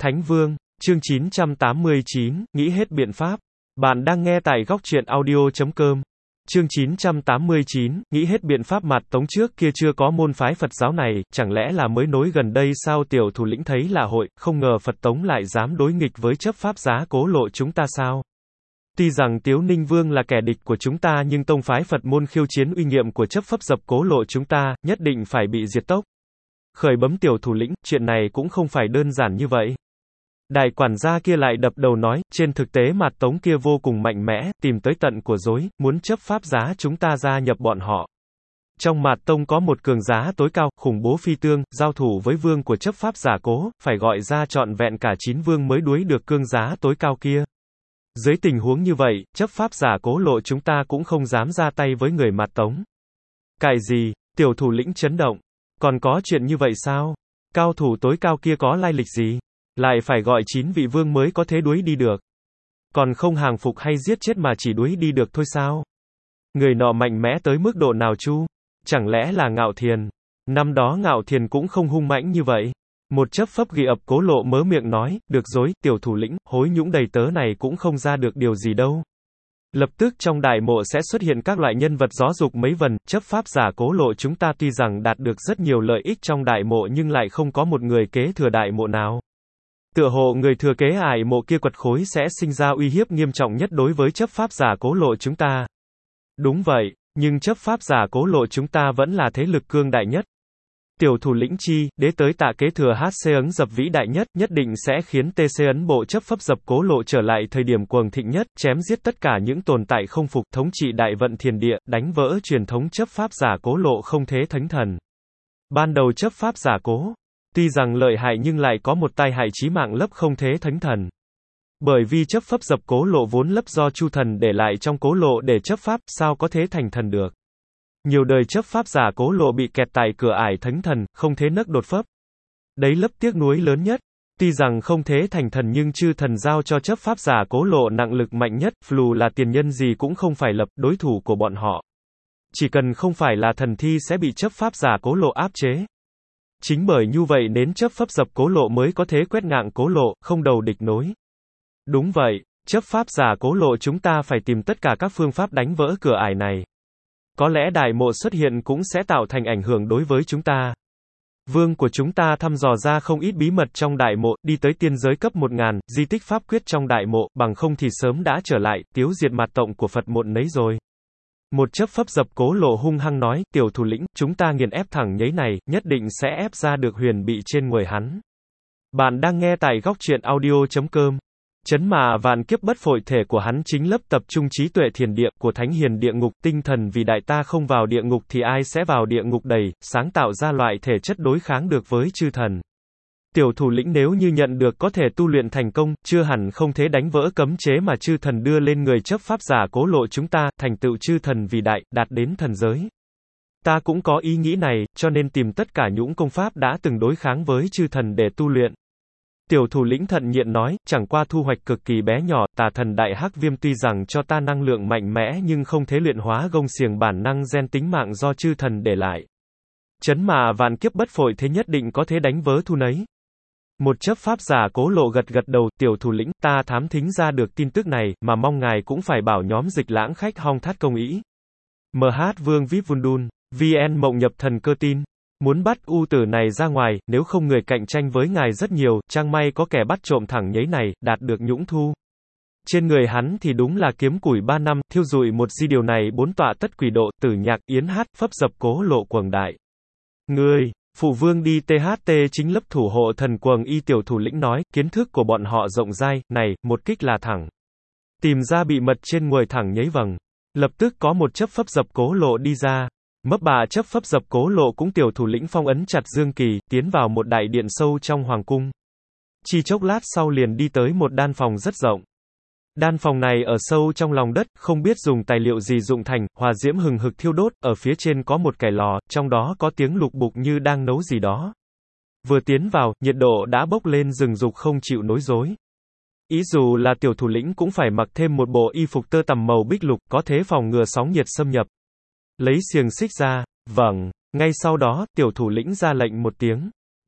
Thánh Vương, chương 989, nghĩ hết biện pháp. Bạn đang nghe tại góc truyện audio.com. Chương 989, nghĩ hết biện pháp. Mạt Tống trước kia chưa có môn phái Phật giáo này, chẳng lẽ là mới nối gần đây sao? Tiểu thủ lĩnh thấy lạ hội, không ngờ Phật Tống lại dám đối nghịch với chấp pháp giá Cố Lộ chúng ta sao? Tuy rằng Tiếu Ninh Vương là kẻ địch của chúng ta nhưng tông phái Phật môn khiêu chiến uy nghiêm của chấp pháp dập Cố Lộ chúng ta, nhất định phải bị diệt tốc. Khởi bấm tiểu thủ lĩnh, chuyện này cũng không phải đơn giản như vậy. Đại quản gia kia lại đập đầu nói, trên thực tế Mạt Tống kia vô cùng mạnh mẽ, tìm tới tận của dối, muốn chấp pháp giá chúng ta gia nhập bọn họ. Trong Mạt Tông có một cường giá tối cao, khủng bố phi tương, giao thủ với vương của chấp pháp giả Cố, phải gọi ra trọn vẹn cả 9 vương mới đuối được cương giá tối cao kia. Dưới tình huống như vậy, chấp pháp giả Cố Lộ chúng ta cũng không dám ra tay với người Mạt Tống. Cái gì? Tiểu thủ lĩnh chấn động. Còn có chuyện như vậy sao? Cao thủ tối cao kia có lai lịch gì? Lại phải gọi 9 vị vương mới có thể đuối đi được. Còn không hàng phục hay giết chết mà chỉ đuối đi được thôi sao? Người nọ mạnh mẽ tới mức độ nào chu? Chẳng lẽ là Ngạo Thiền? Năm đó Ngạo Thiền cũng không hung mãnh như vậy. Một chấp pháp ghi ập Cố Lộ mớ miệng nói, được rồi, tiểu thủ lĩnh, hối nhũng đầy tớ này cũng không ra được điều gì đâu. Lập tức trong đại mộ sẽ xuất hiện các loại nhân vật gió dục mấy vần, chấp pháp giả Cố Lộ chúng ta tuy rằng đạt được rất nhiều lợi ích trong đại mộ nhưng lại không có một người kế thừa đại mộ nào. Tựa hộ người thừa kế ải mộ kia quật khối sẽ sinh ra uy hiếp nghiêm trọng nhất đối với chấp pháp giả Cố Lộ chúng ta. Đúng vậy, nhưng chấp pháp giả Cố Lộ chúng ta vẫn là thế lực cương đại nhất. Tiểu thủ lĩnh chi, đế tới tạ kế thừa HC ấn dập vĩ đại nhất, nhất định sẽ khiến TC ấn bộ chấp pháp dập Cố Lộ trở lại thời điểm cuồng thịnh nhất, chém giết tất cả những tồn tại không phục, thống trị đại vận thiền địa, đánh vỡ truyền thống chấp pháp giả Cố Lộ không thế thánh thần. Ban đầu chấp pháp giả Cố, tuy rằng lợi hại nhưng lại có một tai hại chí mạng lấp không thế thánh thần. Bởi vì chấp pháp dập Cố Lộ vốn lấp do Chu thần để lại trong Cố Lộ để chấp pháp, sao có thế thành thần được. Nhiều đời chấp pháp giả Cố Lộ bị kẹt tại cửa ải thánh thần, không thế nấc đột phấp. Đấy lấp tiếc nuối lớn nhất. Tuy rằng không thế thành thần nhưng chư thần giao cho chấp pháp giả Cố Lộ nặng lực mạnh nhất, dù là tiền nhân gì cũng không phải lập đối thủ của bọn họ. Chỉ cần không phải là thần thi sẽ bị chấp pháp giả Cố Lộ áp chế. Chính bởi như vậy nên chấp pháp dập Cố Lộ mới có thế quét ngang Cố Lộ, không đầu địch nối. Đúng vậy, chấp pháp giả Cố Lộ chúng ta phải tìm tất cả các phương pháp đánh vỡ cửa ải này. Có lẽ đại mộ xuất hiện cũng sẽ tạo thành ảnh hưởng đối với chúng ta. Vương của chúng ta thăm dò ra không ít bí mật trong đại mộ, đi tới tiên giới cấp 1000, di tích pháp quyết trong đại mộ, bằng không thì sớm đã trở lại, tiêu diệt Mạt Tông của Phật mộn nấy rồi. Một chấp pháp dập Cố Lộ hung hăng nói, tiểu thủ lĩnh, chúng ta nghiền ép thẳng nhấy này, nhất định sẽ ép ra được huyền bị trên người hắn. Bạn đang nghe tại góc truyện audio.com. Chấn mà vạn kiếp bất phội thể của hắn chính lấp tập trung trí tuệ thiền địa của thánh hiền địa ngục tinh thần vì đại ta không vào địa ngục thì ai sẽ vào địa ngục đầy, sáng tạo ra loại thể chất đối kháng được với chư thần. Tiểu thủ lĩnh nếu như nhận được có thể tu luyện thành công, chưa hẳn không thế đánh vỡ cấm chế mà chư thần đưa lên người chấp pháp giả Cố Lộ chúng ta, thành tựu chư thần vì đại, đạt đến thần giới. Ta cũng có ý nghĩ này, cho nên tìm tất cả những công pháp đã từng đối kháng với chư thần để tu luyện. Tiểu thủ lĩnh thận nhiệm nói, chẳng qua thu hoạch cực kỳ bé nhỏ, tà thần đại hắc viêm tuy rằng cho ta năng lượng mạnh mẽ nhưng không thể luyện hóa gông xiềng bản năng gen tính mạng do chư thần để lại. Chấn mà vạn kiếp bất phội thế nhất định có thể đánh vỡ thu nấy. Một chấp pháp giả Cố Lộ gật gật đầu, tiểu thủ lĩnh, ta thám thính ra được tin tức này, mà mong ngài cũng phải bảo nhóm dịch lãng khách hong thát công ý. MH Vương Vip Vundun, VN Mộng Nhập Thần Cơ Tin. Muốn bắt u tử này ra ngoài, nếu không người cạnh tranh với ngài rất nhiều, chăng may có kẻ bắt trộm thẳng nhấy này, đạt được nhũng thu. Trên người hắn thì đúng là kiếm củi 3 năm, thiêu rụi một di điều này 4 tọa tất quỷ độ, tử nhạc, yến hát, phấp dập Cố Lộ quầng đại. Ngươi, phụ vương đi THT chính lấp thủ hộ thần quầng y tiểu thủ lĩnh nói, kiến thức của bọn họ rộng dai, này, một kích là thẳng. Tìm ra bị mật trên người thẳng nhấy vầng. Lập tức có một chấp phấp dập Cố Lộ đi ra. Mấp bà chấp phấp dập Cố Lộ cũng tiểu thủ lĩnh phong ấn chặt Dương Kỳ, tiến vào một đại điện sâu trong hoàng cung. Chỉ chốc lát sau liền đi tới một đan phòng rất rộng. Đan phòng này ở sâu trong lòng đất, không biết dùng tài liệu gì dụng thành, hỏa diễm hừng hực thiêu đốt, ở phía trên có một cái lò, trong đó có tiếng lục bục như đang nấu gì đó. Vừa tiến vào, nhiệt độ đã bốc lên rừng rục không chịu nối dối. Ý dù là tiểu thủ lĩnh cũng phải mặc thêm một bộ y phục tơ tằm màu bích lục, có thế phòng ngừa sóng nhiệt xâm nhập. Lấy xiềng xích ra, vâng, ngay sau đó, tiểu thủ lĩnh ra lệnh một tiếng.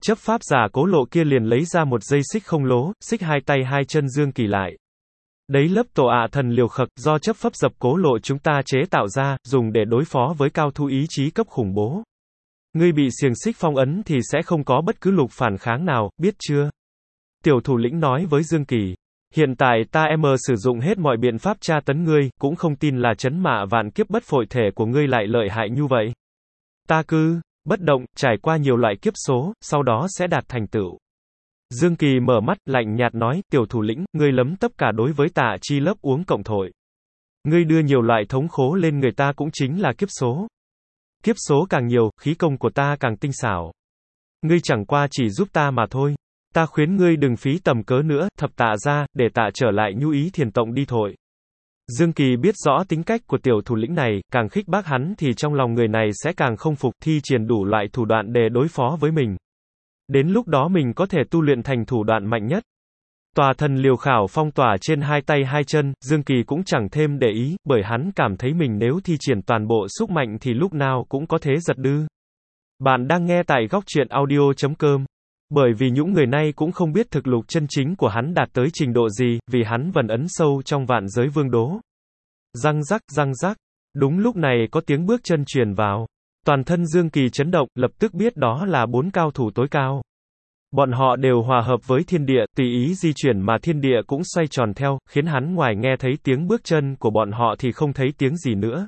Chấp pháp giả Cố Lộ kia liền lấy ra một dây xích không lố, xích hai tay hai chân Dương Kỳ lại. Đấy lớp tổ ạ thần liều khậc do chấp pháp dập Cố Lộ chúng ta chế tạo ra, dùng để đối phó với cao thủ ý chí cấp khủng bố. Ngươi bị xiềng xích phong ấn thì sẽ không có bất cứ lực phản kháng nào, biết chưa? Tiểu thủ lĩnh nói với Dương Kỳ. Hiện tại ta sử dụng hết mọi biện pháp tra tấn ngươi, cũng không tin là chấn mạ vạn kiếp bất phội thể của ngươi lại lợi hại như vậy. Ta cứ bất động, trải qua nhiều loại kiếp số, sau đó sẽ đạt thành tựu. Dương Kỳ mở mắt, lạnh nhạt nói, tiểu thủ lĩnh, ngươi lấm tấp cả đối với Tạ Chi lớp uống cộng thổi. Ngươi đưa nhiều loại thống khố lên người ta cũng chính là kiếp số. Kiếp số càng nhiều, khí công của ta càng tinh xảo. Ngươi chẳng qua chỉ giúp ta mà thôi. Ta khuyến ngươi đừng phí tầm cớ nữa, thập Tạ ra, để Tạ trở lại nhu ý thiền tông đi thôi. Dương Kỳ biết rõ tính cách của tiểu thủ lĩnh này, càng khích bác hắn thì trong lòng người này sẽ càng không phục, thi triển đủ loại thủ đoạn để đối phó với mình. Đến lúc đó mình có thể tu luyện thành thủ đoạn mạnh nhất. Tòa thần liều khảo phong tỏa trên hai tay hai chân, Dương Kỳ cũng chẳng thêm để ý, bởi hắn cảm thấy mình nếu thi triển toàn bộ sức mạnh thì lúc nào cũng có thế giật đư. Bạn đang nghe tại góc truyện audio.com. Bởi vì những người này cũng không biết thực lực chân chính của hắn đạt tới trình độ gì, vì hắn vẫn ấn sâu trong vạn giới vương đố. Răng rắc, đúng lúc này có tiếng bước chân truyền vào. Toàn thân Dương Kỳ chấn động, lập tức biết đó là 4 cao thủ tối cao. Bọn họ đều hòa hợp với thiên địa, tùy ý di chuyển mà thiên địa cũng xoay tròn theo, khiến hắn ngoài nghe thấy tiếng bước chân của bọn họ thì không thấy tiếng gì nữa.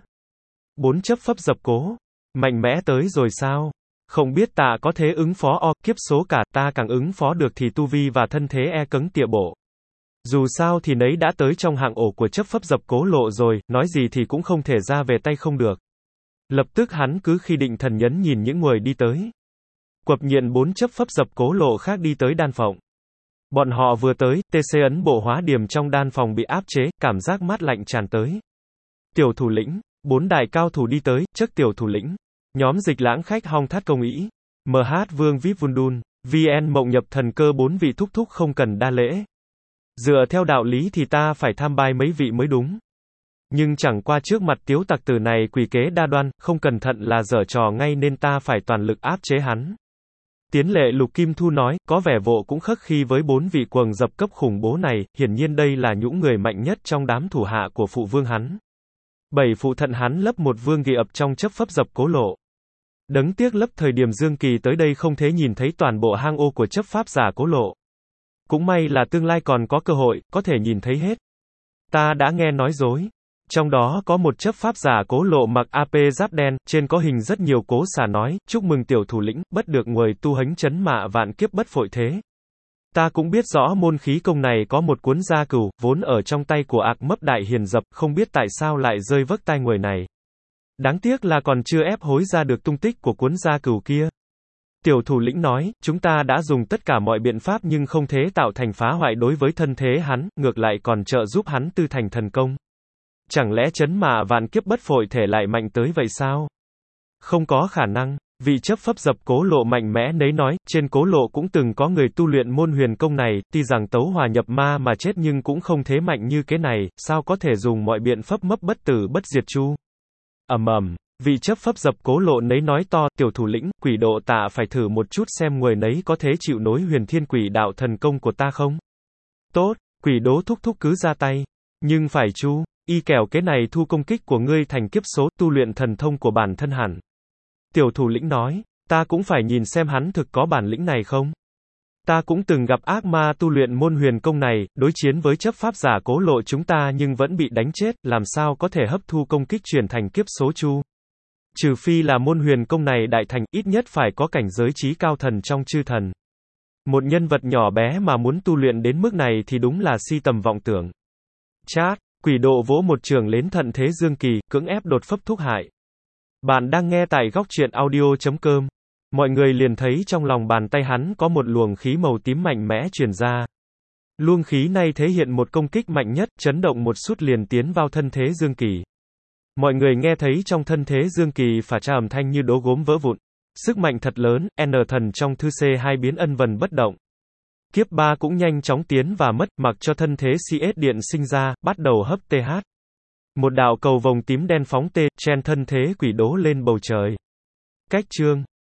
4 chấp pháp dập Cố. Mạnh mẽ tới rồi sao? Không biết Tạ có thế ứng phó kiếp số cả, ta càng ứng phó được thì tu vi và thân thế cứng tịa bộ. Dù sao thì nấy đã tới trong hạng ổ của chấp pháp dập Cố Lộ rồi, nói gì thì cũng không thể ra về tay không được. Lập tức hắn cứ khi định thần nhấn nhìn những người đi tới. Quập nhiên 4 chấp pháp dập Cố Lộ khác đi tới đan phòng. Bọn họ vừa tới, TC ấn bộ hóa điểm trong đan phòng bị áp chế, cảm giác mát lạnh tràn tới. Tiểu thủ lĩnh, 4 đại cao thủ đi tới, trước tiểu thủ lĩnh. Nhóm Dịch Lãng khách Hong Thát Công Ý, MH Vương Vip Vundun, VN Mộng Nhập Thần Cơ 4 vị thúc thúc không cần đa lễ. Dựa theo đạo lý thì ta phải tham bài mấy vị mới đúng. Nhưng chẳng qua trước mặt Tiếu tặc tử này quỷ kế đa đoan, không cẩn thận là giở trò ngay nên ta phải toàn lực áp chế hắn. Tiến lệ Lục Kim Thu nói, có vẻ vô cũng khắc khi với 4 vị quầng dập cấp khủng bố này, hiển nhiên đây là những người mạnh nhất trong đám thủ hạ của phụ vương hắn. 7 phụ thận hắn lấp một vương kỳ ập trong chấp pháp dập Cố Lộ. Đấng tiếc lấp thời điểm Dương Kỳ tới đây không thể nhìn thấy toàn bộ hang ô của chấp pháp giả Cố Lộ. Cũng may là tương lai còn có cơ hội, có thể nhìn thấy hết. Ta đã nghe nói dối. Trong đó có một chấp pháp giả Cố Lộ mặc AP giáp đen, trên có hình rất nhiều cố xà nói, chúc mừng tiểu thủ lĩnh, bất được người tu hánh chấn mạ vạn kiếp bất phội thế. Ta cũng biết rõ môn khí công này có một cuốn gia cửu, vốn ở trong tay của Ạc Mấp Đại Hiền Dập, không biết tại sao lại rơi vấc tai người này. Đáng tiếc là còn chưa ép hối ra được tung tích của cuốn gia cửu kia. Tiểu thủ lĩnh nói, chúng ta đã dùng tất cả mọi biện pháp nhưng không thể tạo thành phá hoại đối với thân thế hắn, ngược lại còn trợ giúp hắn tư thành thần công. Chẳng lẽ chấn mạ vạn kiếp bất phội thể lại mạnh tới vậy sao? Không có khả năng. Vị chấp pháp dập Cố Lộ mạnh mẽ nấy nói, trên Cố Lộ cũng từng có người tu luyện môn huyền công này, tuy rằng tấu hòa nhập ma mà chết nhưng cũng không thế mạnh như cái này, sao có thể dùng mọi biện pháp mấp bất tử bất diệt chu. Vị chấp pháp dập Cố Lộ nấy nói to, tiểu thủ lĩnh, quỷ độ Tạ phải thử một chút xem người nấy có thể chịu nối huyền thiên quỷ đạo thần công của ta không? Tốt, quỷ đố thúc thúc cứ ra tay. Nhưng phải chu, y kẻo cái này thu công kích của ngươi thành kiếp số tu luyện thần thông của bản thân hẳn. Tiểu thủ lĩnh nói, ta cũng phải nhìn xem hắn thực có bản lĩnh này không. Ta cũng từng gặp ác ma tu luyện môn huyền công này, đối chiến với chấp pháp giả Cố Lộ chúng ta nhưng vẫn bị đánh chết, làm sao có thể hấp thu công kích chuyển thành kiếp số chu. Trừ phi là môn huyền công này đại thành, ít nhất phải có cảnh giới trí cao thần trong chư thần. Một nhân vật nhỏ bé mà muốn tu luyện đến mức này thì đúng là si tầm vọng tưởng. Chát, quỷ độ vỗ một trường lên thận thế Dương Kỳ, cưỡng ép đột phấp thúc hại. Bạn đang nghe tại góc truyện audio.com. Mọi người liền thấy trong lòng bàn tay hắn có một luồng khí màu tím mạnh mẽ truyền ra. Luồng khí này thể hiện một công kích mạnh nhất, chấn động một sút liền tiến vào thân thế Dương Kỳ. Mọi người nghe thấy trong thân thế Dương Kỳ phả ra âm thanh như đố gốm vỡ vụn. Sức mạnh thật lớn, N thần trong thư C2 biến ân vần bất động. Kiếp 3 cũng nhanh chóng tiến và mất, mặc cho thân thế CS điện sinh ra, bắt đầu hấp TH. Một đạo cầu vồng tím đen phóng chen thân thế quỷ đố lên bầu trời. Cách chương